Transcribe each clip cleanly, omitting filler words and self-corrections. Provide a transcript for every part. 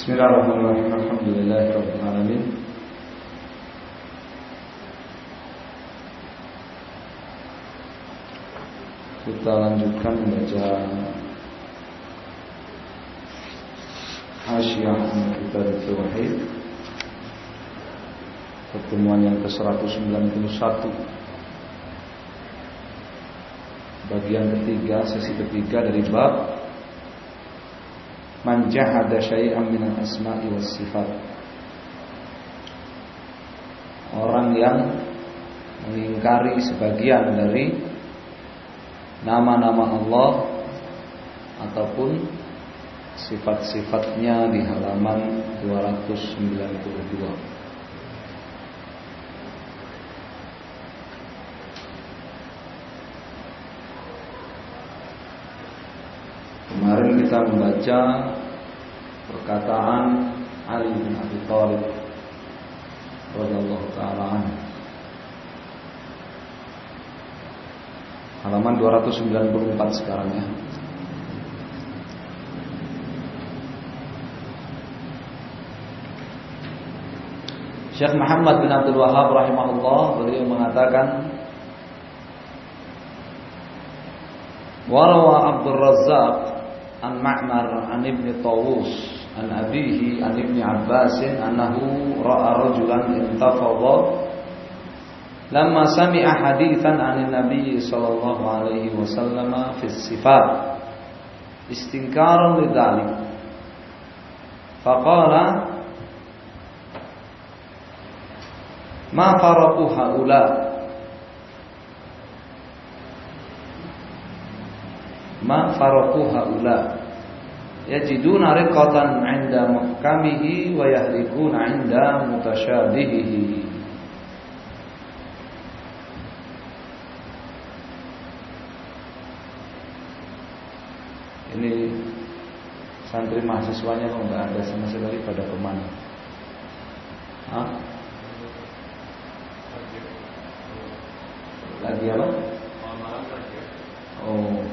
Bismillahirrahmanirrahim. Alhamdulillahirabbil alamin. Kita lanjutkan membaca Hasyiah Kitab Tauhid, pertemuan yang ke-191, bagian ketiga, sesi ketiga dari bab Man jahada syai'an minal asma'i was sifat. Orang yang mengingkari sebagian dari nama-nama Allah ataupun sifat-sifatnya di halaman 292. Kemarin kita membaca perkataan Ali bin Abi Thalib radhiyallahu ta'ala anhu, halaman 294 sekarang ya. Syekh Muhammad bin Abdul Wahhab rahimahullah, beliau mengatakan, warawa Abdul Razzaq an Ma'mar an Ibn Tawus an abihi an Ibn Abbas annahu ra'a rajulan intafadha lamma sami'a hadithan 'an Nabi sallallahu alaihi wasallam fi sifat istinkaran lidzalik faqala ma faraqu haula ma faraqu haula yajiduna riqatan 'inda muhkamihi wa yahlikuna 'inda mutasyabihihi. Ini santri mahasiswanya kok enggak ada sama sekali pada kemana? Hah? Lagi apa? Oh.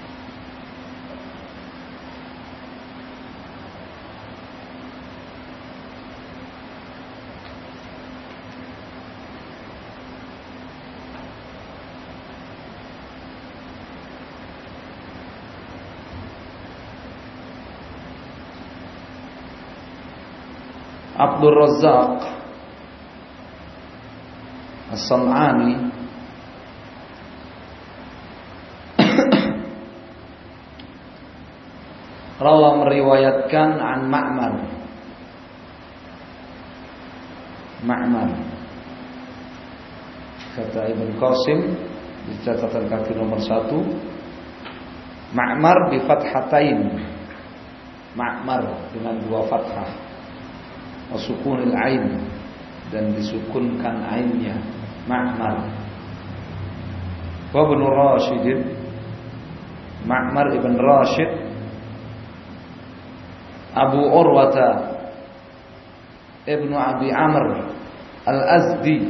Abdul Razzaq As-San'ani rawa meriwayatkan an Ma'mar kata Ibn Qasim di catatan kaki nomor 1, Ma'mar bi fathatain, Ma'mar dengan 2 fathah, wa sukunil ain, dan disukunkan ainnya, Ma'mar. Wa Ibn Rashid, Ma'mar ibn Rashid, Abu Urwata Ibn Abi Amr Al-Azdi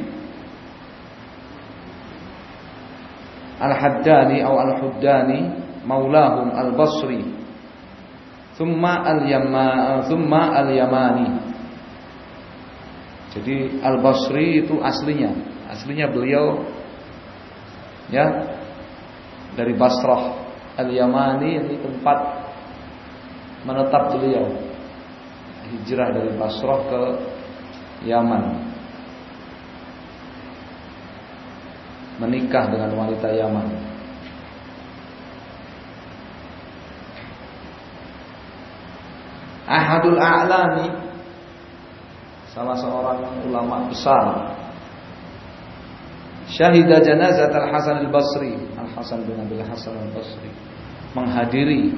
Al-Haddani atau Al-Huddani maulahum Al-Basri thumma Al-Yamani. Jadi Al-Basri itu aslinya beliau ya dari Basrah. Al-Yamani ini tempat menetap beliau, hijrah dari Basrah ke Yaman, menikah dengan wanita Yaman. Ahadul A'lami, salah seorang ulama besar, syahida janazat Al-Hasan Al-Basri, Al-Hasan bin Abi Hasan Al-Basri, menghadiri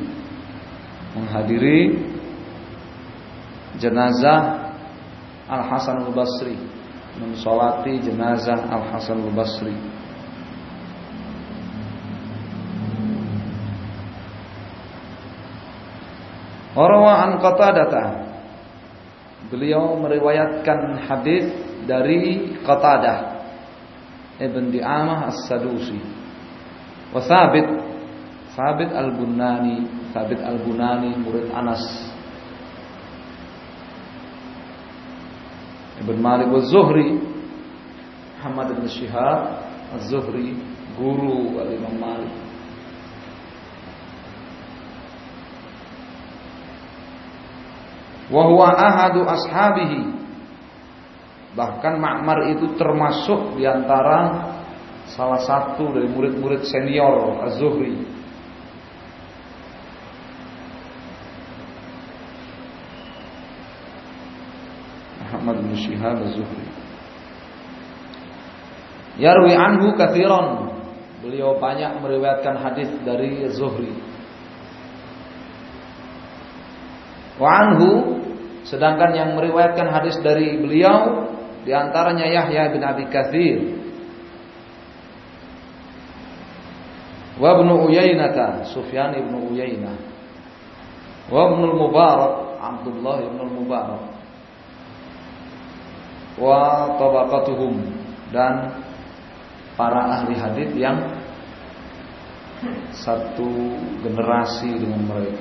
jenazah Al-Hasan Al-Basri, mensolati jenazah Al-Hasan Al-Basri. Warawa an Qatadah, beliau meriwayatkan hadis dari Qatadah Ibn Di'amah As-Sadusi, wa Thabit Al-Bunani, Thabit Al-Bunani murid Anas Ibn Malik az-Zuhri, Muhammad bin Shihab az-Zuhri, guru Imam Malik. Wa huwa ahadu ashabihi. Bahkan Ma'mar itu termasuk di antara salah satu dari murid-murid senior az-Zuhri. Muhammad bin Shihab az-Zuhri. Yarwi anhu katsiran. Beliau banyak meriwayatkan hadis dari az-Zuhri. Wa anhu, sedangkan yang meriwayatkan hadis dari beliau di antaranya Yahya bin Abi Katsir, wa Ibnu Uyainah, Sufyan ibn Uyainah, wa Ibnu al-Mubarak, Abdullah ibn al-Mubarak, wa tabaqatuhum, dan para ahli hadis yang satu generasi dengan mereka.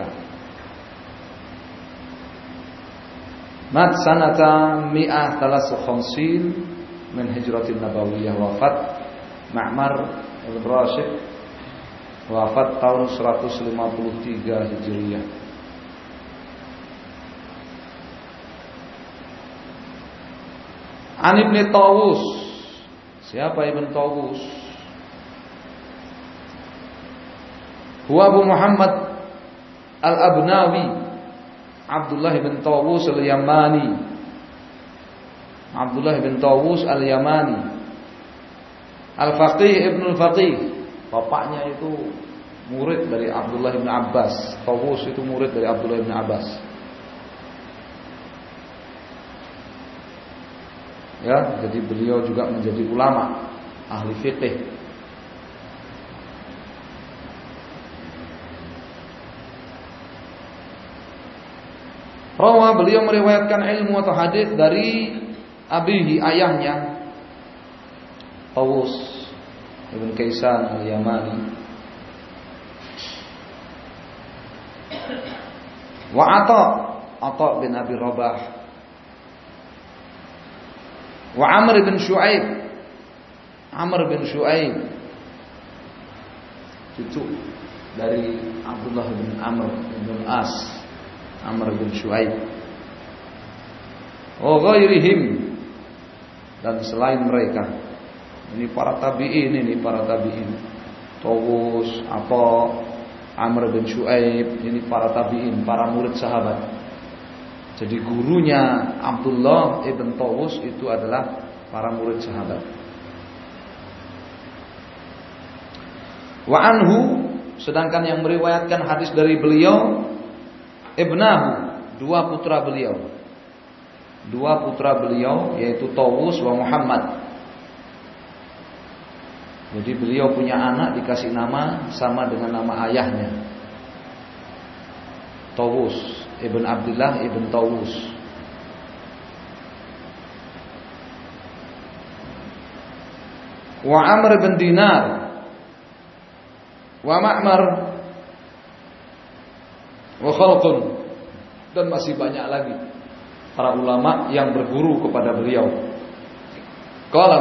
Mat sanata mi'ah thalath khamsin min hijratin nabawiyah, wafat Ma'mar ibn Rashid wafat tahun 153 Hijriyah. An Ibn Tawus. Siapa Ibn Tawus? Huwa Abu Muhammad Al-Abnawi, Abdullah bin Tawus Al-Yamani. Abdullah bin Tawus Al-Yamani, Al-Faqih Ibn Al-Faqih. Bapaknya itu murid dari Abdullah bin Abbas. Tawus itu murid dari Abdullah bin Abbas. Ya, jadi beliau juga menjadi ulama, ahli fiqih. Rawa, beliau meriwayatkan ilmu atau hadis dari abihi, ayahnya, Tawus Ibn Kaisan Al-Yamani. Wa Ata bin Abi Rabah, wa Amr bin Shu'aib, cucu dari Abdullah bin Amr bin As, Amr bin Shu'aib. Wa ghairihim, dan selain mereka. Ini para tabi'in, Tawus, Amr bin Shu'aib, ini para tabi'in, para murid sahabat. Jadi gurunya Abdullah ibn Tawus itu adalah para murid sahabat. Wa anhu, sedangkan yang meriwayatkan hadis dari beliau ibnahu, dua putra beliau yaitu Tawus wa Muhammad. Jadi beliau punya anak dikasih nama sama dengan nama ayahnya, Tawus ibn Abdullah ibn Tawus. Wa Amr bin Dinar, wa Ma'mar, wa khalqun, dan masih banyak lagi para ulama yang berguru kepada beliau. Qala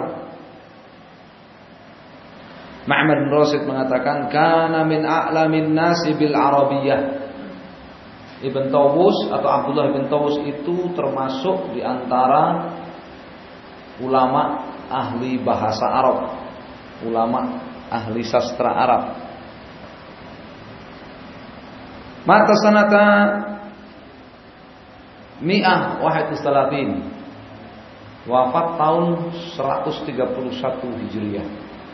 Ma'mar bin Rashid mengatakan, kana min a'lamin nasi bil Arabiyyah. Ibn Tawus atau Abdullah bin Tawus itu termasuk di antara ulama ahli bahasa Arab, ulama ahli sastra Arab. Mata sanata mi'ah wahid salatin, wafat tahun 131 Hijriah.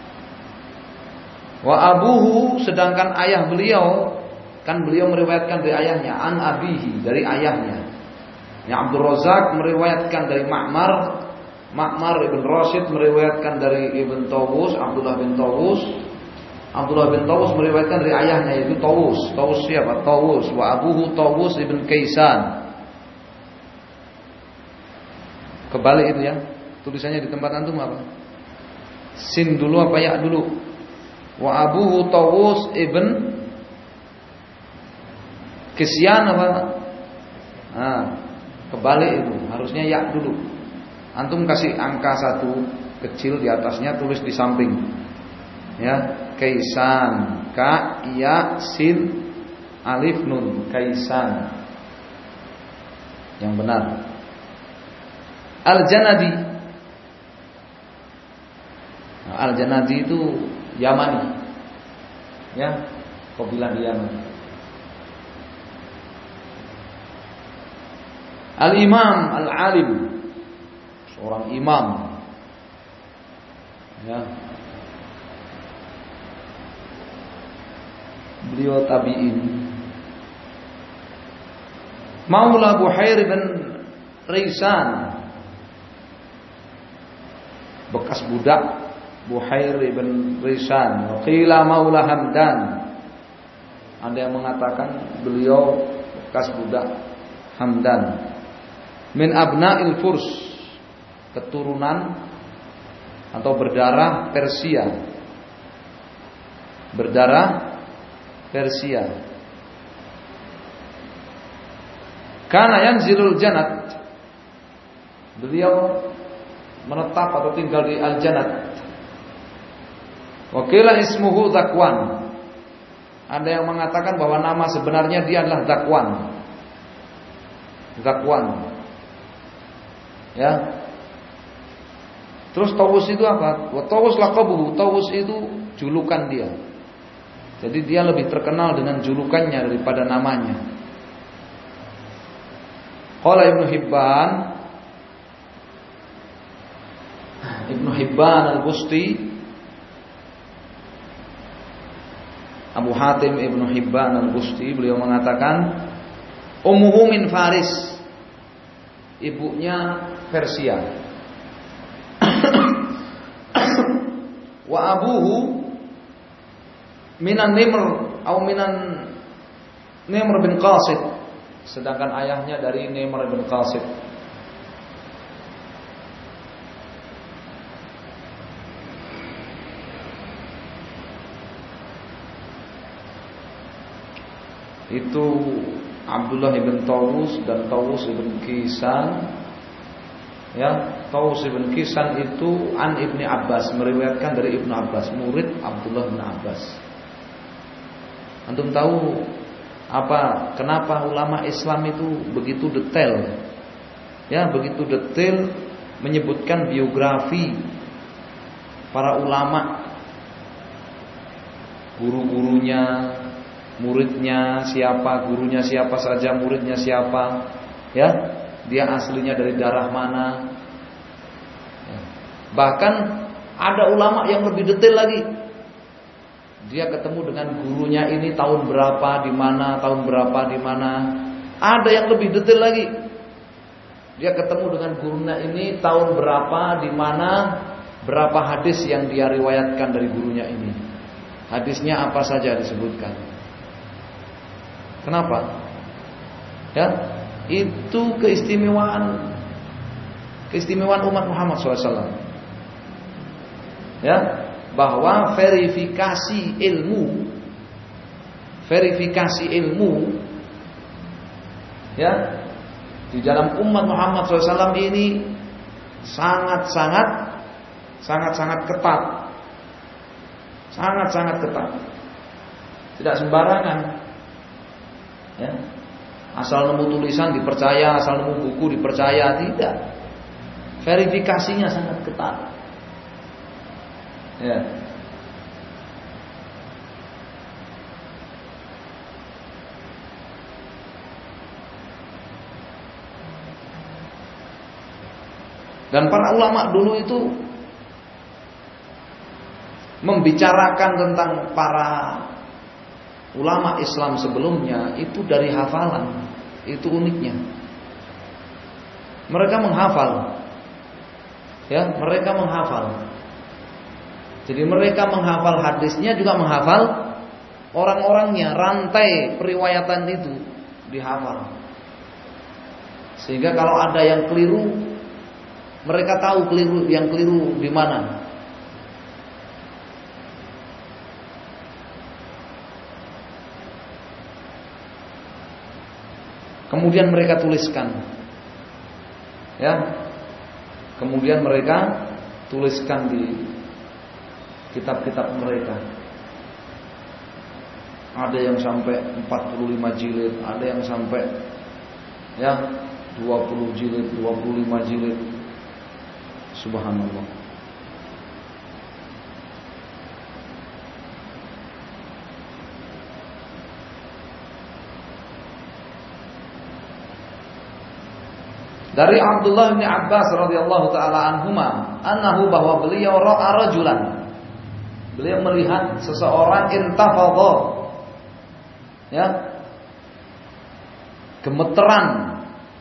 Wa abuhu, sedangkan ayah beliau, kan beliau meriwayatkan dari ayahnya, an abihi, dari ayahnya. Yang Abdul Razak meriwayatkan dari Ma'mar ibn Rashid meriwayatkan dari Ibn Tawus, Abdullah bin Tawus. Abdullah bin Tawus meriwayatkan dari ayahnya, yaitu Tawus. Tawus siapa? Tawus. Wa abuhu Tawus ibn Kaisan. Kebalik itu ya. Tulisannya di tempat antum apa? Sin dulu apa ya dulu? Wa abuhu Tawus ibn Kisyan apa? Kebalik itu, harusnya ya dulu. Antum kasih angka 1 kecil di atasnya, tulis di samping. Ya, Kaisan, ka, ya, sin, alif, nun, Kaisan. Yang benar. Al-Janadi. Nah, Al-Janadi itu Yamani. Ya, kabilah Yaman. Al-Imam Al-Alim, seorang imam. Ya. Beliau tabi'in. Maula Buhair bin Risan, bekas budak Buhair bin Risan. Qila Maula Hamdan. Ada yang mengatakan beliau bekas budak Hamdan. Min abna'il Furs, keturunan atau berdarah Persia. Berdarah Persia. Kana yanzilul Jannat. Beliau menetap atau tinggal di Al-Jannat. Wa qila ismuhu Zakwan. Ada yang mengatakan bahwa nama sebenarnya dia adalah Zakwan. Zakwan. Ya. Terus Tawus itu apa? Wa Tawus laqabuhu. Tawus itu julukan dia. Jadi dia lebih terkenal dengan julukannya daripada namanya. Qala Ibnu Hibban Al-Busti, Abu Hatim Ibnu Hibban Al-Busti, beliau mengatakan ummuhu min Faris, ibunya Persia. Wa abuhu minan Nimr atau minan Nimr bin Qasid, sedangkan ayahnya dari Nimr bin Qasid. Itu Abdullah ibn Tawus dan Tawus ibn Kisan. Ya, Tawus ibn Kisan itu an Ibni Abbas, meriwayatkan dari Ibnu Abbas, murid Abdullah bin Abbas. Antum tahu kenapa ulama Islam itu begitu detail? Ya, begitu detail menyebutkan biografi para ulama, guru-gurunya, muridnya siapa, gurunya siapa saja, muridnya siapa, ya, dia aslinya dari darah mana. Bahkan ada ulama yang lebih detail lagi. Dia ketemu dengan gurunya ini tahun berapa, di mana, tahun berapa, di mana. Ada yang lebih detail lagi. Dia ketemu dengan gurunya ini tahun berapa, di mana, berapa hadis yang dia riwayatkan dari gurunya ini. Hadisnya apa saja disebutkan. Kenapa? Ya, itu keistimewaan umat Muhammad SAW. Ya, bahwa verifikasi ilmu, ya, di dalam umat Muhammad SAW ini sangat-sangat ketat, sangat-sangat ketat, tidak sembarangan. Ya, asal nemu tulisan dipercaya, asal nemu buku dipercaya, tidak. Verifikasinya sangat ketat. Ya. Dan para ulama dulu itu membicarakan tentang para ulama Islam sebelumnya itu dari hafalan. Itu uniknya. Mereka menghafal. Ya, mereka menghafal. Jadi mereka menghafal hadisnya juga menghafal orang-orangnya, rantai periwayatan itu dihafal. Sehingga kalau ada yang keliru, mereka tahu yang keliru di mana. Kemudian mereka tuliskan. Ya. Kemudian mereka tuliskan di kitab-kitab mereka. Ada yang sampai 45 jilid, ada yang sampai 20 jilid, 25 jilid. Subhanallah. Dari Abdullah bin Abbas radhiyallahu taala anhuma, annahu bahwa beliau ra'a rajulan. Beliau melihat seseorang intafadha. Gemeteran.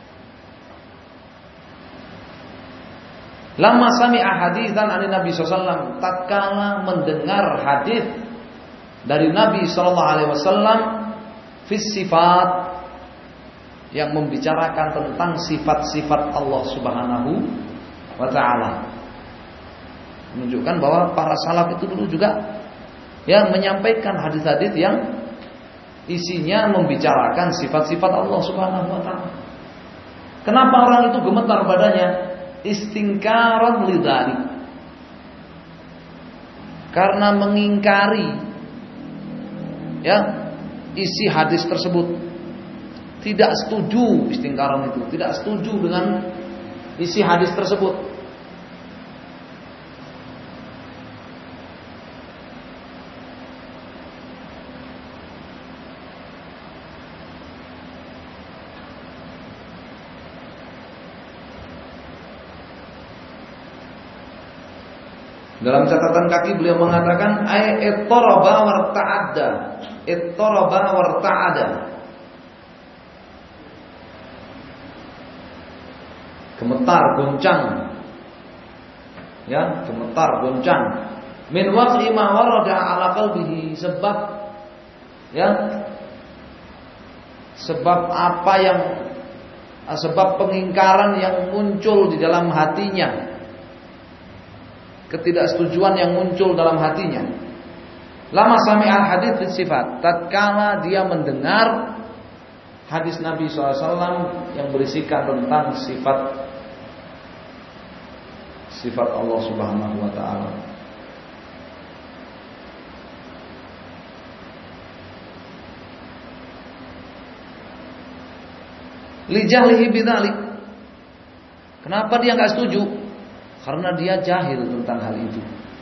Lama sami'a haditsan dari Nabi sallallahu alaihi wasallam, tatkala mendengar hadis dari Nabi sallallahu alaihi wasallam fi sifat, yang membicarakan tentang sifat-sifat Allah Subhanahu wa taala. Menunjukkan bahwa para salaf itu dulu juga menyampaikan hadis-hadis yang isinya membicarakan sifat-sifat Allah Subhanahu wa taala. Kenapa orang itu gemetar badannya? Istingkaran lidzalik. Karena mengingkari isi hadis tersebut. Tidak setuju, istingkaran itu tidak setuju dengan isi hadis tersebut. Dalam catatan kaki beliau mengatakan ittaraba warta'adda. Ittaraba warta'adda. Gemetar, goncang. Gemetar, goncang. Min waqi ma warada ala qalbihi, sebab sebab pengingkaran yang muncul di dalam hatinya. Ketidaksetujuan yang muncul dalam hatinya. Lama sami'al hadits fi sifat, tatkala dia mendengar hadis Nabi SAW yang berisikan tentang sifat Allah Subhanahu wa taala. Li jahlihi bidzalik. Kenapa dia enggak setuju? Karena dia jahil tentang hal itu.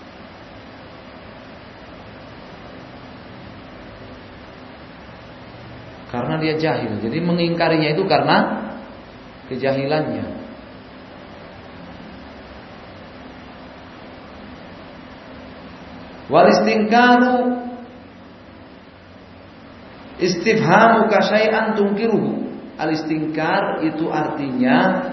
Karena dia jahil. Jadi mengingkarinya itu karena kejahilannya. Wal istingkaru istifhamu kasyai'an tungkiruhu. Al istingkar itu artinya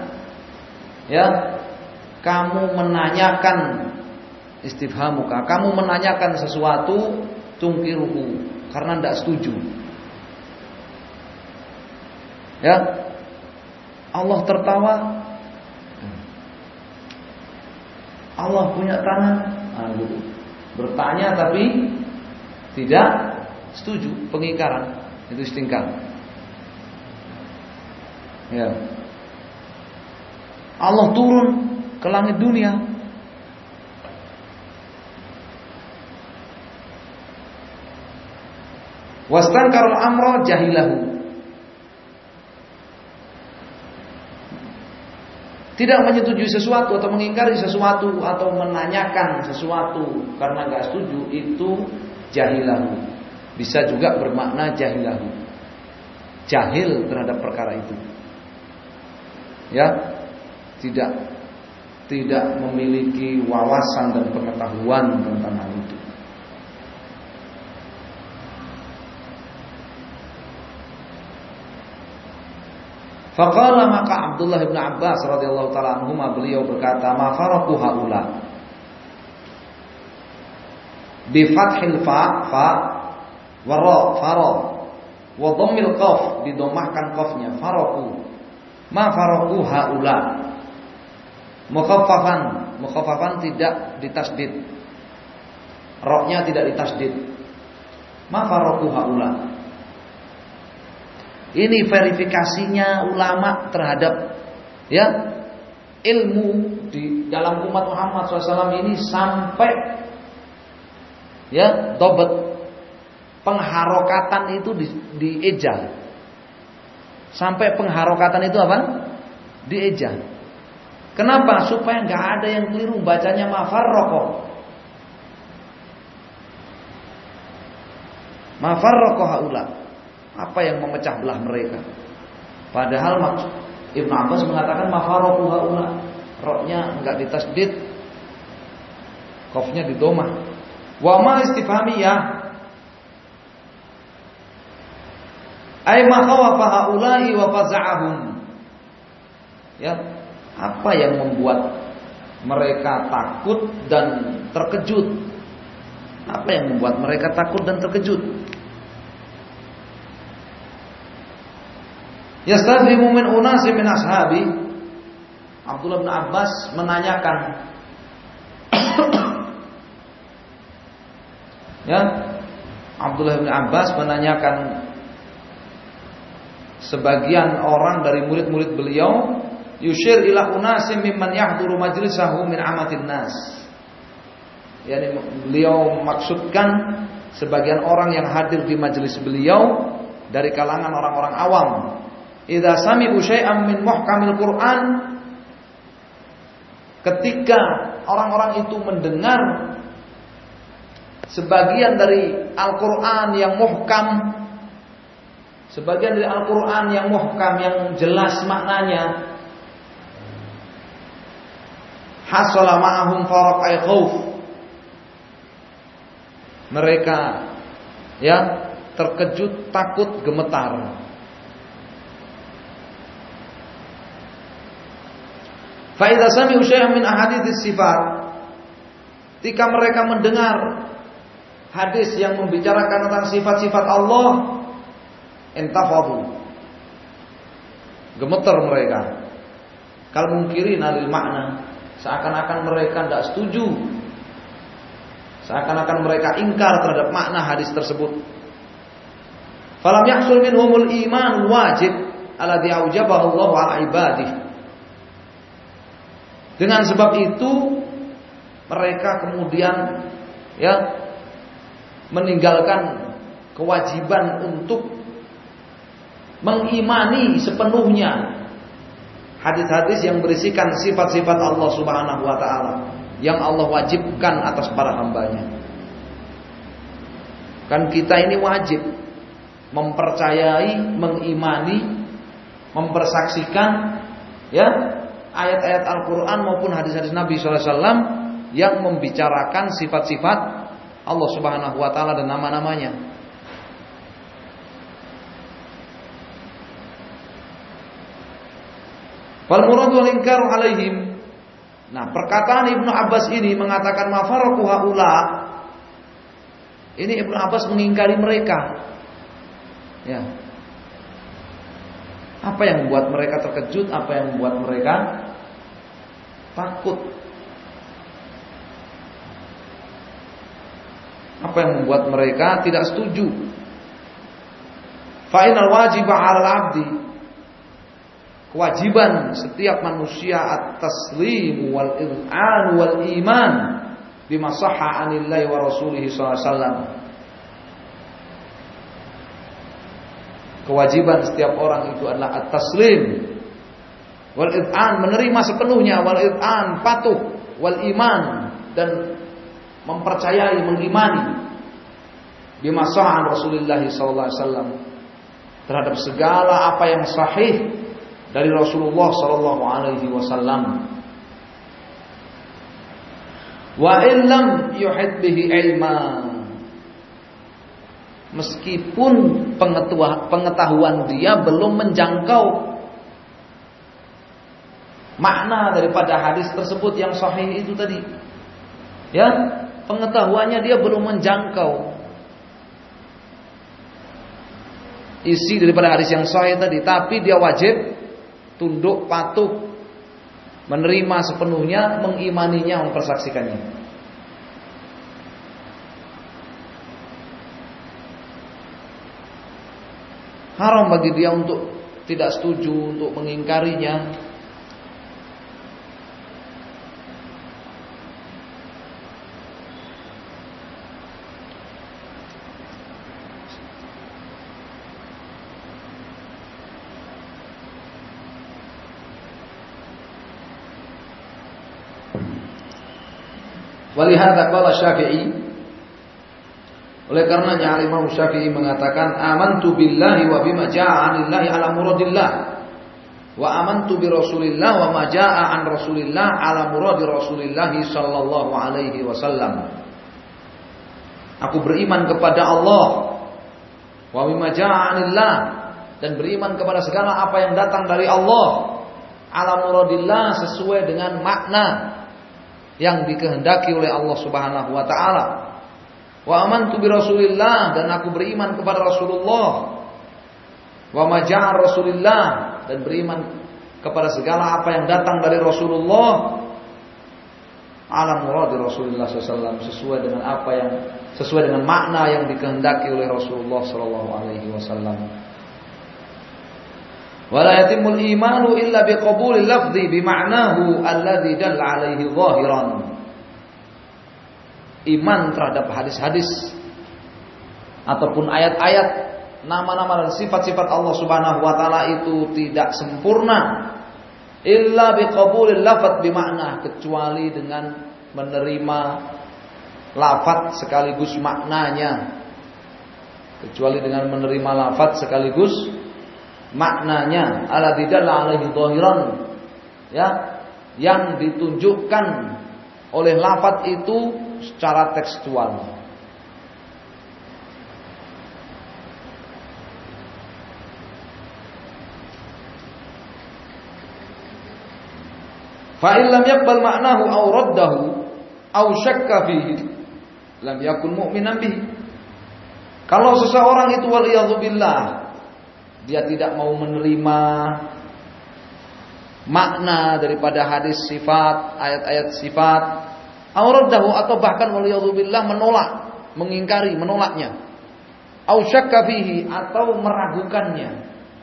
kamu menanyakan, istifhamuka, kamu menanyakan sesuatu tungkiruhu, karena tidak setuju. Allah tertawa, Allah punya tangan, bertanya tapi tidak setuju, pengingkaran, itu istingkar. Allah turun ke langit dunia. Wastankarul amra jahilahu. Tidak menyetujui sesuatu atau mengingkari sesuatu atau menanyakan sesuatu karena enggak setuju, itu jahilahu. Bisa juga bermakna jahilahu. Jahil terhadap perkara itu. Tidak memiliki wawasan dan pengetahuan tentang hal itu. Faqala, maka Abdullah bin Abbas radhiyallahu taala anhuma, beliau berkata, ma faraqu haula. Bi fathil fa wa ra fara wa dhammil qaf, didomahkan qafnya, faraqu. Ma faraqu haula. Mukhaffafan tidak ditasdid. Ra-nya tidak ditasdid. Ma faraqu haula. Ini verifikasinya ulama terhadap ilmu di dalam umat Muhammad SAW ini sampai ya dobat pengharokatan itu dieja. Sampai pengharokatan itu apa? Dieja. Kenapa? Supaya nggak ada yang keliru bacanya mafarraqah. Mafarraqah haula. Apa yang memecah belah mereka? Padahal maksud Ibnu Abbas mengatakan mafarraqu haula. Roknya enggak ditasdid, qafnya didomah. Wa ma istifhamiyah. Ai ma khawafa haula'i wa faza'ahum. Ya, apa yang membuat mereka takut dan terkejut? Apa yang membuat mereka takut dan terkejut? Yastadrimu min unasi min ashabi. Abdullah bin Abbas menanyakan ya, Abdullah bin Abbas menanyakan sebagian orang dari murid-murid beliau, yushir ila unasim mimman yahduru majlisahu min amatin nas. Yani beliau maksudkan sebagian orang yang hadir di majelis beliau dari kalangan orang-orang awam. Idza sami'u syai'an min muhkamil Qur'an, ketika orang-orang itu mendengar sebagian dari Al-Qur'an yang muhkam, sebagian dari Al-Qur'an yang muhkam, yang jelas maknanya, hasala ma'ahum faraqai khauf, mereka ya terkejut, takut, gemetar. Fa idza sami'u syai'an min ahadits sifat, ketika mereka mendengar hadis yang membicarakan tentang sifat-sifat Allah, intafadu, gemeter mereka. Kal mungkirin alil makna, seakan-akan mereka tidak setuju, seakan-akan mereka ingkar terhadap makna hadis tersebut. Falam yahsul minhumul iman wajib alladhi aujabahu Allah 'ala ibadihi. Dengan sebab itu mereka kemudian ya meninggalkan kewajiban untuk mengimani sepenuhnya hadis-hadis yang berisikan sifat-sifat Allah Subhanahu wa taala yang Allah wajibkan atas para hambanya. Kan kita ini wajib mempercayai, mengimani, mempersaksikan ya ayat-ayat Al-Quran maupun hadis-hadis Nabi SAW yang membicarakan sifat-sifat Allah Subhanahu wa taala dan nama-namanya. Fal murad wal inkar alaihim. Nah, perkataan Ibnu Abbas ini mengatakan mafaraqu haula. Ini Ibnu Abbas mengingkari mereka. Ya. Apa yang membuat mereka terkejut? Apa yang membuat mereka takut? Apa yang membuat mereka tidak setuju? Fa'inal wajiba 'alal 'abdi, kewajiban setiap manusia at-taslim wal iz'an wal iman bima sahha 'anillahi wa rasulihi sallallahu alaihi wasallam. Kewajiban setiap orang itu adalah at-taslim wal id'an, menerima sepenuhnya, wal id'an, patuh, wal iman, dan mempercayai, mengimani bima sahha Rasulullah sallallahu alaihi wasallam, terhadap segala apa yang sahih dari Rasulullah sallallahu alaihi wasallam. Wa illam yuhid bihi ilma, meskipun pengetahuan dia belum menjangkau makna daripada hadis tersebut yang sahih itu tadi. Ya, pengetahuannya dia belum menjangkau isi daripada hadis yang sahih tadi, tapi dia wajib tunduk, patuh, menerima sepenuhnya, mengimaninya, mempersaksikannya. Haram bagi dia untuk tidak setuju, untuk mengingkarinya. Walihada qala Syafi'i, oleh karenanya Imam Syafi'i mengatakan amantu billahi wa bima jaa'a 'anillahi ala muradillah wa amantu bi Rasulillah wa ma jaa'a 'an Rasulillah ala muradi Rasulillah sallallahu alaihi wasallam. Aku beriman kepada Allah wa bima jaa'a 'anillah, dan beriman kepada segala apa yang datang dari Allah ala muradillah, sesuai dengan makna yang dikehendaki oleh Allah Subhanahu wa taala. Wa amantu bi Rasulillah, dan aku beriman kepada Rasulullah. Wa ma ja'a Rasulillah, dan beriman kepada segala apa yang datang dari Rasulullah ala muradi Rasulullah sallallahu, sesuai dengan makna yang dikehendaki oleh Rasulullah sallallahu alaihi wasallam. Wala yatimul imanu illa biqabulil lafzi bima'nahu alladzi dalla alaihi zahiran. Iman terhadap hadis-hadis ataupun ayat-ayat, nama-nama dan sifat-sifat Allah Subhanahu wa taala itu tidak sempurna illa biqabulil lafz bima'na, kecuali dengan menerima lafaz sekaligus maknanya. Kecuali dengan menerima lafaz sekaligus maknanya, alladzi dalla alaihi zahiran, ya, yang ditunjukkan oleh lafaz itu secara tekstual. Fa in lam yaqbal ma'nahu aw raddahu aw syakka fihi lam yakun mu'minan bihi. Kalau seseorang itu waliyadzubillah, dia tidak mau menerima makna daripada hadis sifat, ayat-ayat sifat, auradahu, atau bahkan waliyadzubillah menolak, mengingkari, menolaknya, au syakka fihi, atau meragukannya,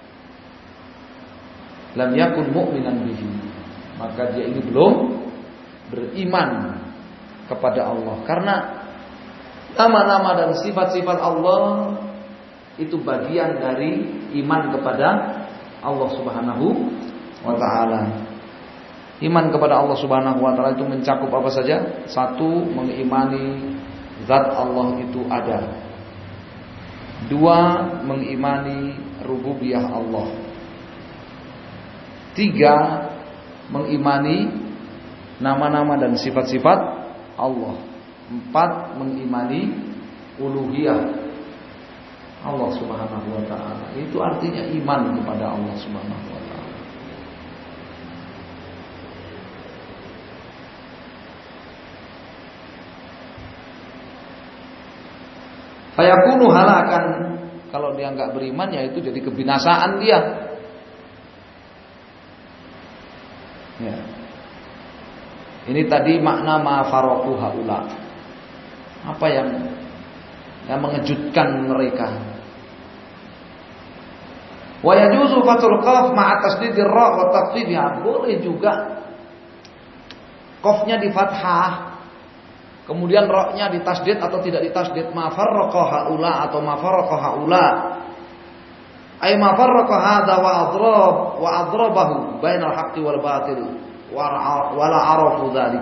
lam yakun mu'minan bihi, maka dia ini belum beriman kepada Allah. Karena nama-nama dan sifat-sifat Allah itu bagian dari iman kepada Allah Subhanahu wa ta'ala. Iman kepada Allah Subhanahu wa ta'ala itu mencakup apa saja? Satu, mengimani zat Allah itu ada. Dua, mengimani rububiyah Allah. Tiga, mengimani nama-nama dan sifat-sifat Allah. Empat, mengimani uluhiyah Allah Subhanahu wa ta'ala. Itu artinya iman kepada Allah Subhanahu wa ta'ala. Fayakunu halakan, kalau dia enggak beriman, ya itu jadi kebinasaan dia. Ya. Ini tadi makna ma'faraqu haula. Apa yang mengejutkan mereka. Wa yajuzu fathul qaf ma'a tasdidir ra wa takhfifha. Boleh juga qafnya di fathah, kemudian ra-nya ditasdid atau tidak ditasdid. Ma farraqa haula atau ma farraqa haula. Ay ma farraqa hadza wa adrabahu bainal haqqi wal batil wa la arafu dzalik.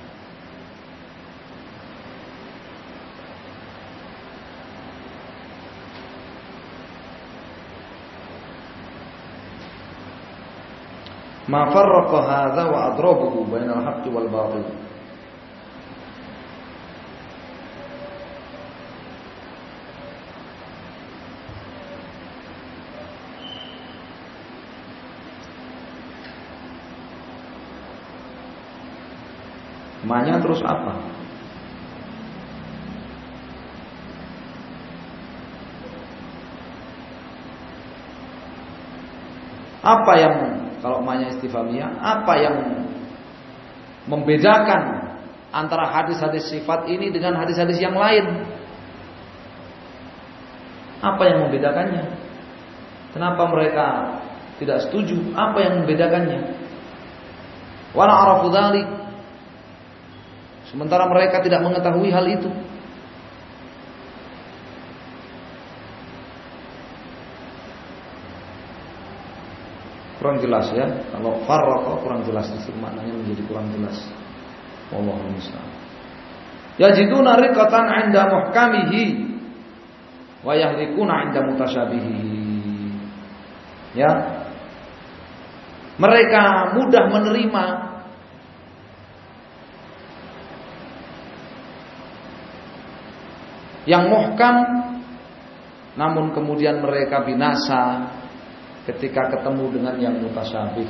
Ma farraqa hadza wa adrabahu bainal haqqi wal batil. Ma-nya terus apa? Apa yang, kalau ma-nya istifhamiyah, apa yang membedakan antara hadis-hadis sifat ini dengan hadis-hadis yang lain? Apa yang membedakannya? Kenapa mereka tidak setuju? Apa yang membedakannya? Wala arafu dzalik. Sementara mereka tidak mengetahui hal itu. Kurang jelas ya. Kalau farraqa kurang jelas, maknanya menjadi kurang jelas. Wallahu musta'an. Yajiduna riqatan 'inda muhkamihi wa yahlikuna 'inda mutasyabihi. Ya. Mereka mudah menerima yang muhkam, namun kemudian mereka binasa ketika ketemu dengan yang mutasyabih.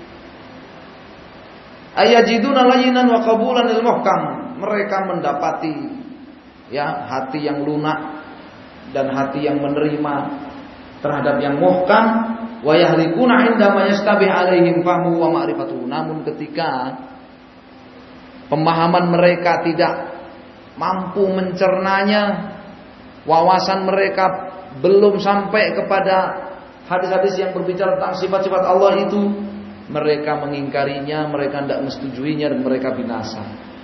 Ayajiduna layyinan wa qabulan lil muhkam. Mereka mendapati ya hati yang lunak dan hati yang menerima terhadap yang muhkam, wa yahlikuna 'inda ma yastabih 'alaihim fahmu wa ma'rifatuhu. Namun ketika pemahaman mereka tidak mampu mencernanya, wawasan mereka belum sampai kepada hadis-hadis yang berbicara tentang sifat-sifat Allah itu, mereka mengingkarinya, mereka tidak menyetujuinya, dan mereka binasa.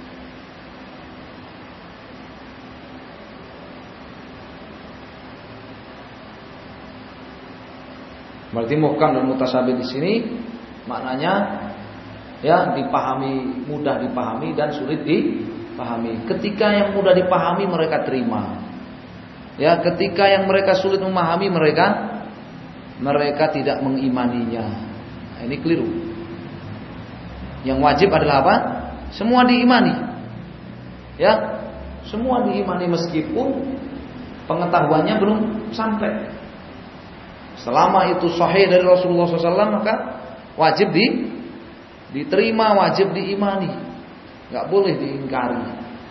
Berarti muhkam dan mutasyabih di sini maknanya ya dipahami, mudah dipahami dan sulit dipahami. Ketika yang mudah dipahami mereka terima. Ya, ketika yang mereka sulit memahami mereka tidak mengimaninya. Nah, ini keliru. Yang wajib adalah apa? Semua diimani. Ya, semua diimani meskipun pengetahuannya belum sampai. Selama itu sahih dari Rasulullah SAW maka wajib diterima, wajib diimani, nggak boleh diingkari.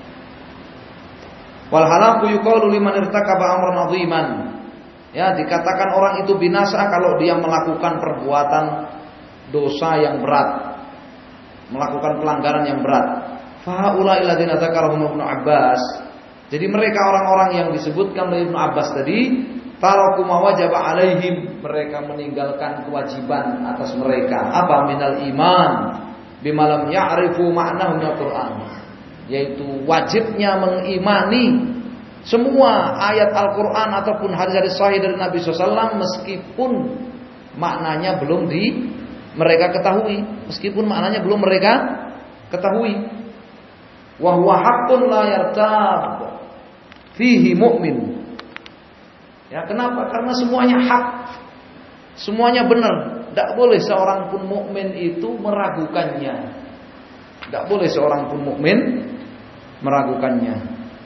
Wal halaku yuqalu liman irtakaba amran 'aziman. Ya, dikatakan orang itu binasa kalau dia melakukan perbuatan dosa yang berat, melakukan pelanggaran yang berat. Fa haula'i alladziina dzakarahum Ibnu Abbas. Jadi mereka orang-orang yang disebutkan oleh Ibnu Abbas tadi, taraku ma wajaba 'alaihim, mereka meninggalkan kewajiban atas mereka. Apa? Minal iman bima lam ya'rifu ma'nahu minal Qur'an. Yaitu wajibnya mengimani semua ayat Al-Quran ataupun hadis-hadis sahih dari Nabi SAW meskipun maknanya belum mereka ketahui, meskipun maknanya belum mereka ketahui. Wa huwa haqqun la yartab fihi mu'min. Ya, kenapa? Karena semuanya hak, semuanya benar. Tidak boleh seorang pun mukmin itu meragukannya. Tidak boleh seorang pun mukmin meragukannya.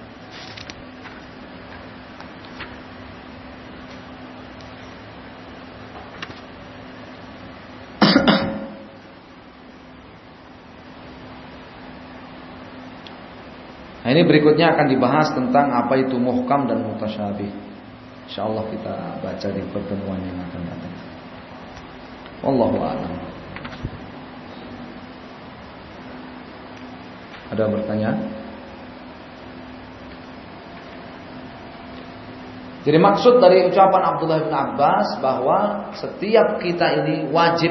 Nah, ini berikutnya akan dibahas tentang apa itu muhkam dan mutasyabih. InsyaAllah kita baca di pertemuan yang akan datang. Wallahu a'lam. Ada bertanya? Jadi maksud dari ucapan Abdullah bin Abbas bahwa setiap kita ini wajib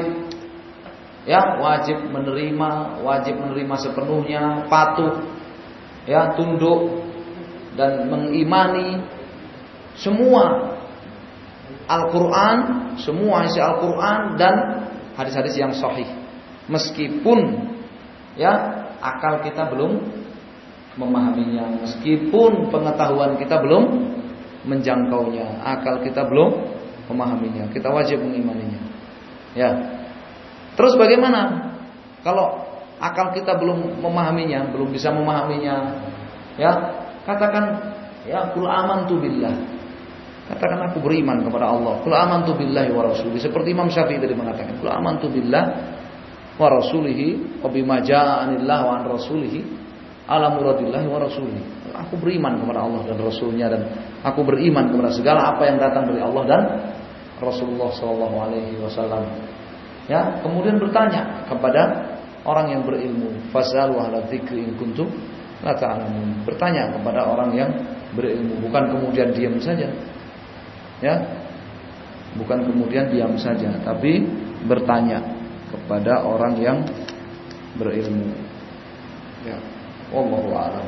menerima sepenuhnya, patuh, ya, tunduk dan mengimani semua Al-Quran, semua isi Al-Quran dan hadis-hadis yang sahih. Meskipun ya akal kita belum memahaminya, meskipun pengetahuan kita belum menjangkaunya, akal kita belum memahaminya, kita wajib mengimaninya. Ya. Terus bagaimana kalau akal kita belum memahaminya, belum bisa memahaminya? Ya, katakan ya qul amantu billah. Katakan aku beriman kepada Allah. Qul amantu billahi wa rasulihi. Seperti Imam Syafi'i tadi mengatakan, qul amantu billah wa rasulihi wa bima ja'anillah wa an rasulihi ala muradillahi wa rasulihi. Aku beriman kepada Allah dan Rasulnya, dan aku beriman kepada segala apa yang datang dari Allah dan Rasulullah sallallahu alaihi wasallam. Ya, kemudian bertanya kepada orang yang berilmu, fasalu ahla dzikri in kuntum la ta'lamun. Bertanya kepada orang yang berilmu, bukan kemudian diam saja. Ya. Bukan kemudian diam saja, tapi bertanya kepada orang yang berilmu. Ya. Wallahu a'lam.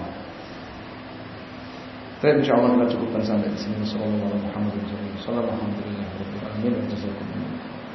Baik, insyaallah kita cukupkan sampai di sini. Sallallahu alaihi wa sallam. Alhamdulillah rabbil alamin.